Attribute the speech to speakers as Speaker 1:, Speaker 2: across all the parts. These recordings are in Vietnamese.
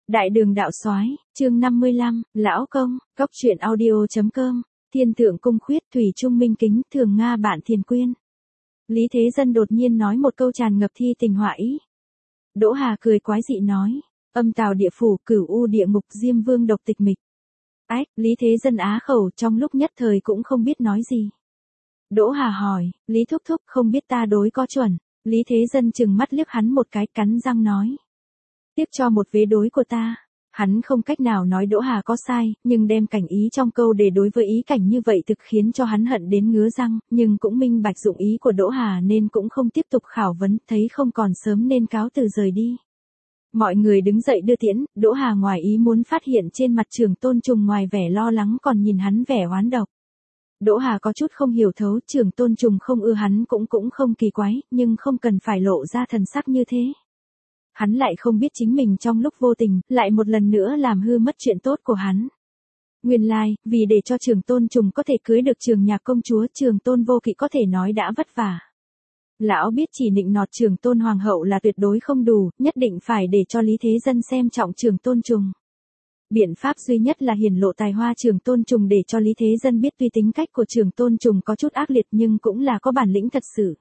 Speaker 1: Đại đường đạo soái, chương 55, lão công, cóc truyện audio.com, thiên thượng cung khuyết thủy trung minh kính thường Nga bạn Thiền Quyên. Lý Thế Dân đột nhiên nói một câu tràn ngập thi tình họa ý. Đỗ Hà cười quái dị nói, âm tào địa phủ cửu u địa ngục diêm vương độc tịch mịch. Ách, Lý Thế Dân á khẩu trong lúc nhất thời cũng không biết nói gì. Đỗ Hà hỏi, Lý Thúc Thúc không biết ta đối có chuẩn. Lý Thế Dân chừng mắt liếc hắn một cái cắn răng nói. Tiếc cho một vế đối của ta. Hắn không cách nào nói Đỗ Hà có sai, nhưng đem cảnh ý trong câu để đối với ý cảnh như vậy thực khiến cho hắn hận đến ngứa răng, nhưng cũng minh bạch dụng ý của Đỗ Hà nên cũng không tiếp tục khảo vấn, thấy không còn sớm nên cáo từ rời đi. Mọi người đứng dậy đưa tiễn, Đỗ Hà ngoài ý muốn phát hiện trên mặt Trường Tôn Trùng ngoài vẻ lo lắng còn nhìn hắn vẻ oán độc. Đỗ Hà có chút không hiểu thấu, Trường Tôn Trùng không ưa hắn cũng không kỳ quái, nhưng không cần phải lộ ra thần sắc như thế. Hắn lại không biết chính mình trong lúc vô tình, lại một lần nữa làm hư mất chuyện tốt của hắn. Nguyên lai, vì để cho Trường Tôn Trùng có thể cưới được Trường Nhạc công chúa, Trường Tôn Vô Kỵ có thể nói đã vất vả. Lão biết chỉ nịnh nọt Trường Tôn Hoàng hậu là tuyệt đối không đủ, nhất định phải để cho Lý Thế Dân xem trọng Trường Tôn Trùng. Biện pháp duy nhất là hiển lộ tài hoa Trường Tôn Trùng để cho Lý Thế Dân biết tuy tính cách của Trường Tôn Trùng có chút ác liệt nhưng cũng là có bản lĩnh thật sự.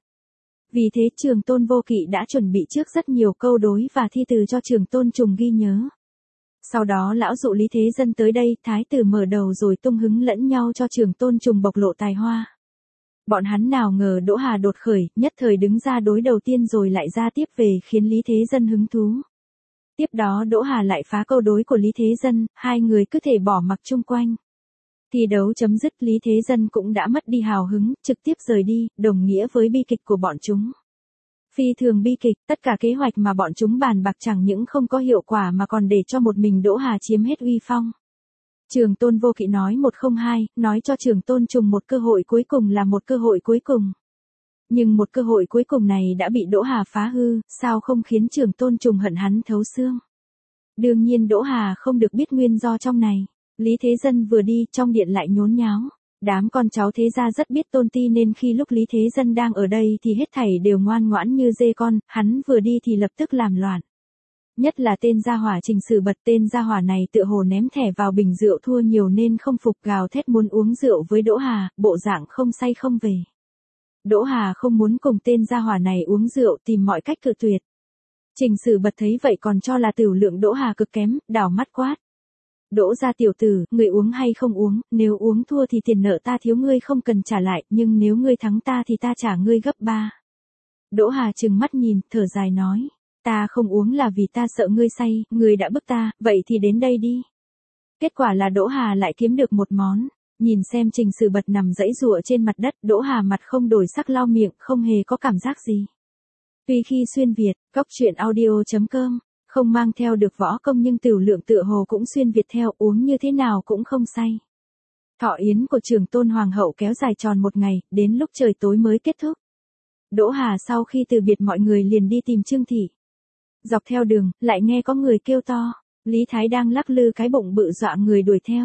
Speaker 1: Vì thế Trường Tôn Vô Kỵ đã chuẩn bị trước rất nhiều câu đối và thi từ cho Trường Tôn Trùng ghi nhớ. Sau đó lão dụ Lý Thế Dân tới đây, thái tử mở đầu rồi tung hứng lẫn nhau cho Trường Tôn Trùng bộc lộ tài hoa. Bọn hắn nào ngờ Đỗ Hà đột khởi, nhất thời đứng ra đối đầu tiên rồi lại ra tiếp về khiến Lý Thế Dân hứng thú. Tiếp đó Đỗ Hà lại phá câu đối của Lý Thế Dân, hai người cứ thể bỏ mặc chung quanh. Thi đấu chấm dứt, Lý Thế Dân cũng đã mất đi hào hứng, trực tiếp rời đi, đồng nghĩa với bi kịch của bọn chúng. Phi thường bi kịch, tất cả kế hoạch mà bọn chúng bàn bạc chẳng những không có hiệu quả mà còn để cho một mình Đỗ Hà chiếm hết uy phong. Trường Tôn Vô Kỵ nói 102, nói cho Trường Tôn Trùng một cơ hội cuối cùng là một cơ hội cuối cùng. Nhưng một cơ hội cuối cùng này đã bị Đỗ Hà phá hư, sao không khiến Trường Tôn Trùng hận hắn thấu xương. Đương nhiên Đỗ Hà không được biết nguyên do trong này. Lý Thế Dân vừa đi, trong điện lại nhốn nháo. Đám con cháu thế gia rất biết tôn ti nên khi lúc Lý Thế Dân đang ở đây thì hết thảy đều ngoan ngoãn như dê con, hắn vừa đi thì lập tức làm loạn. Nhất là tên gia hỏa Trình Sử Bật, tên gia hỏa này tựa hồ ném thẻ vào bình rượu thua nhiều nên không phục, gào thét muốn uống rượu với Đỗ Hà, bộ dạng không say không về. Đỗ Hà không muốn cùng tên gia hỏa này uống rượu, tìm mọi cách cự tuyệt. Trình Sử Bật thấy vậy còn cho là tiểu lượng Đỗ Hà cực kém, đảo mắt quát. Đỗ gia tiểu tử, ngươi uống hay không uống, nếu uống thua thì tiền nợ ta thiếu ngươi không cần trả lại, nhưng nếu ngươi thắng ta thì ta trả ngươi gấp 3. Đỗ Hà trừng mắt nhìn, thở dài nói, ta không uống là vì ta sợ ngươi say, ngươi đã bức ta, vậy thì đến đây đi. Kết quả là Đỗ Hà lại kiếm được một món, nhìn xem Trình Sử Bật nằm giãy giụa trên mặt đất, Đỗ Hà mặt không đổi sắc lau miệng, không hề có cảm giác gì. Tuy khi xuyên Việt, cóc truyện audio.com. Không mang theo được võ công nhưng tiểu lượng tựa hồ cũng xuyên Việt theo, uống như thế nào cũng không say. Thọ yến của Trường Tôn Hoàng hậu kéo dài tròn một ngày, đến lúc trời tối mới kết thúc. Đỗ Hà sau khi từ biệt mọi người liền đi tìm Trương Thị. Dọc theo đường, lại nghe có người kêu to, Lý Thái đang lắc lư cái bụng bự dọa người đuổi theo.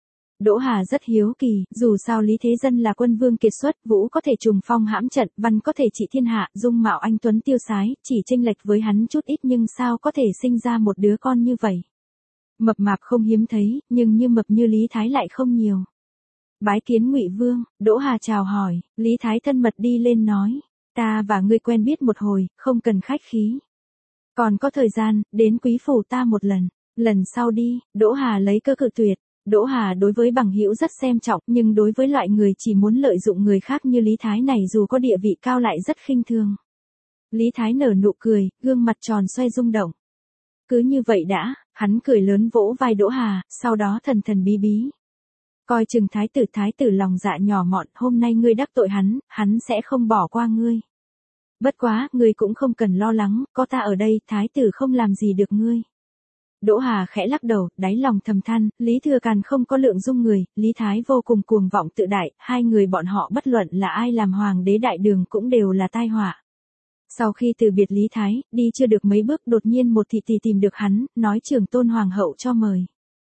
Speaker 1: Đỗ Hà rất hiếu kỳ, dù sao Lý Thế Dân là quân vương kiệt xuất, vũ có thể trùng phong hãm trận, văn có thể trị thiên hạ, dung mạo anh tuấn tiêu sái, chỉ chênh lệch với hắn chút ít nhưng sao có thể sinh ra một đứa con như vậy. Mập mạp không hiếm thấy, nhưng như mập như Lý Thái lại không nhiều. Bái kiến Ngụy Vương, Đỗ Hà chào hỏi, Lý Thái thân mật đi lên nói, ta và ngươi quen biết một hồi, không cần khách khí. Còn có thời gian, đến quý phủ ta một lần sau đi, Đỗ Hà lấy cơ cự tuyệt. Đỗ Hà đối với bằng hữu rất xem trọng, nhưng đối với loại người chỉ muốn lợi dụng người khác như Lý Thái này dù có địa vị cao lại rất khinh thường. Lý Thái nở nụ cười, gương mặt tròn xoay rung động. Cứ như vậy đã, hắn cười lớn vỗ vai Đỗ Hà, sau đó thần thần bí bí. Coi chừng thái tử lòng dạ nhỏ mọn, hôm nay ngươi đắc tội hắn sẽ không bỏ qua ngươi. Bất quá, ngươi cũng không cần lo lắng, có ta ở đây, thái tử không làm gì được ngươi. Đỗ Hà khẽ lắc đầu, đáy lòng thầm than, Lý Thừa Càn không có lượng dung người, Lý Thái vô cùng cuồng vọng tự đại, hai người bọn họ bất luận là ai làm hoàng đế đại đường cũng đều là tai họa. Sau khi từ biệt Lý Thái, đi chưa được mấy bước đột nhiên một thị tỷ tìm được hắn, nói Trường Tôn Hoàng hậu cho mời.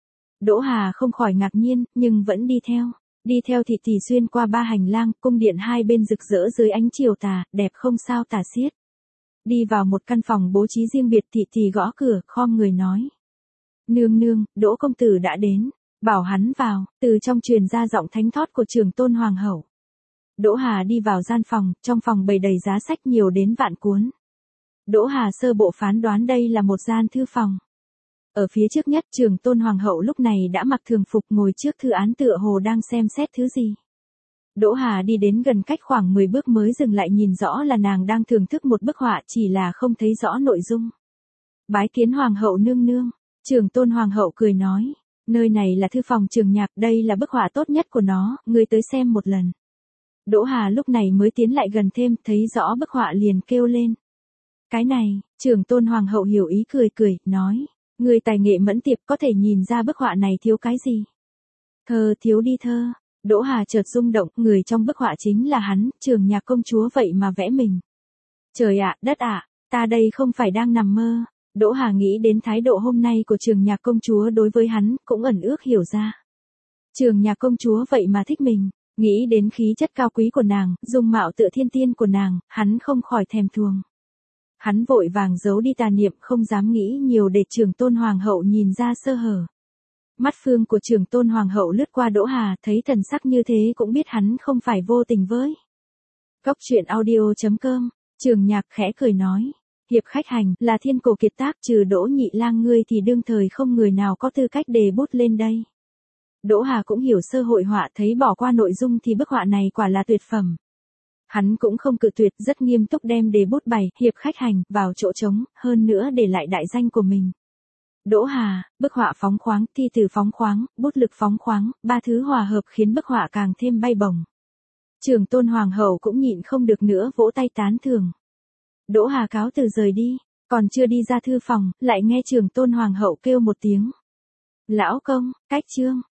Speaker 1: Đỗ Hà không khỏi ngạc nhiên, nhưng vẫn đi theo. Đi theo thị tỷ xuyên qua 3 hành lang, cung điện hai bên rực rỡ dưới ánh chiều tà, đẹp không sao tả xiết. Đi vào một căn phòng bố trí riêng biệt, thị tỷ gõ cửa, khom người nói. Nương nương, Đỗ công tử đã đến, bảo hắn vào, từ trong truyền ra giọng thánh thót của Trường Tôn Hoàng hậu. Đỗ Hà đi vào gian phòng, trong phòng bày đầy giá sách nhiều đến vạn cuốn. Đỗ Hà sơ bộ phán đoán đây là một gian thư phòng. Ở phía trước nhất Trường Tôn Hoàng hậu lúc này đã mặc thường phục ngồi trước thư án tựa hồ đang xem xét thứ gì. Đỗ Hà đi đến gần cách khoảng 10 bước mới dừng lại nhìn rõ là nàng đang thưởng thức một bức họa chỉ là không thấy rõ nội dung. Bái kiến Hoàng hậu nương nương, Trường Tôn Hoàng hậu cười nói, nơi này là thư phòng Trường Nhạc, đây là bức họa tốt nhất của nó, ngươi tới xem một lần. Đỗ Hà lúc này mới tiến lại gần thêm, thấy rõ bức họa liền kêu lên. Cái này, Trường Tôn Hoàng hậu hiểu ý cười cười, nói, người tài nghệ mẫn tiệp có thể nhìn ra bức họa này thiếu cái gì. Thơ thiếu đi thơ. Đỗ Hà chợt rung động, người trong bức họa chính là hắn, Trường Nhạc công chúa vậy mà vẽ mình. Trời ạ, đất ạ, ta đây không phải đang nằm mơ. Đỗ Hà nghĩ đến thái độ hôm nay của Trường Nhạc công chúa đối với hắn, cũng ẩn ước hiểu ra. Trường Nhạc công chúa vậy mà thích mình, nghĩ đến khí chất cao quý của nàng, dung mạo tựa thiên tiên của nàng, hắn không khỏi thèm thuồng. Hắn vội vàng giấu đi tà niệm, không dám nghĩ nhiều để Trường Tôn Hoàng hậu nhìn ra sơ hở. Mắt phương của Trường Tôn Hoàng hậu lướt qua Đỗ Hà, thấy thần sắc như thế cũng biết hắn không phải vô tình với. Cốc truyện audio.com, Trường Nhạc khẽ cười nói, hiệp khách hành, là thiên cổ kiệt tác, trừ Đỗ Nhị Lang ngươi thì đương thời không người nào có tư cách đề bút lên đây. Đỗ Hà cũng hiểu sơ hội họa, thấy bỏ qua nội dung thì bức họa này quả là tuyệt phẩm. Hắn cũng không cự tuyệt, rất nghiêm túc đem đề bút bày, hiệp khách hành, vào chỗ trống, hơn nữa để lại đại danh của mình. Đỗ Hà, bức họa phóng khoáng, thi từ phóng khoáng, bút lực phóng khoáng, ba thứ hòa hợp khiến bức họa càng thêm bay bổng. Trường Tôn Hoàng hậu cũng nhịn không được nữa vỗ tay tán thưởng. Đỗ Hà cáo từ rời đi, còn chưa đi ra thư phòng, lại nghe Trường Tôn Hoàng hậu kêu một tiếng. Lão công, cách chương.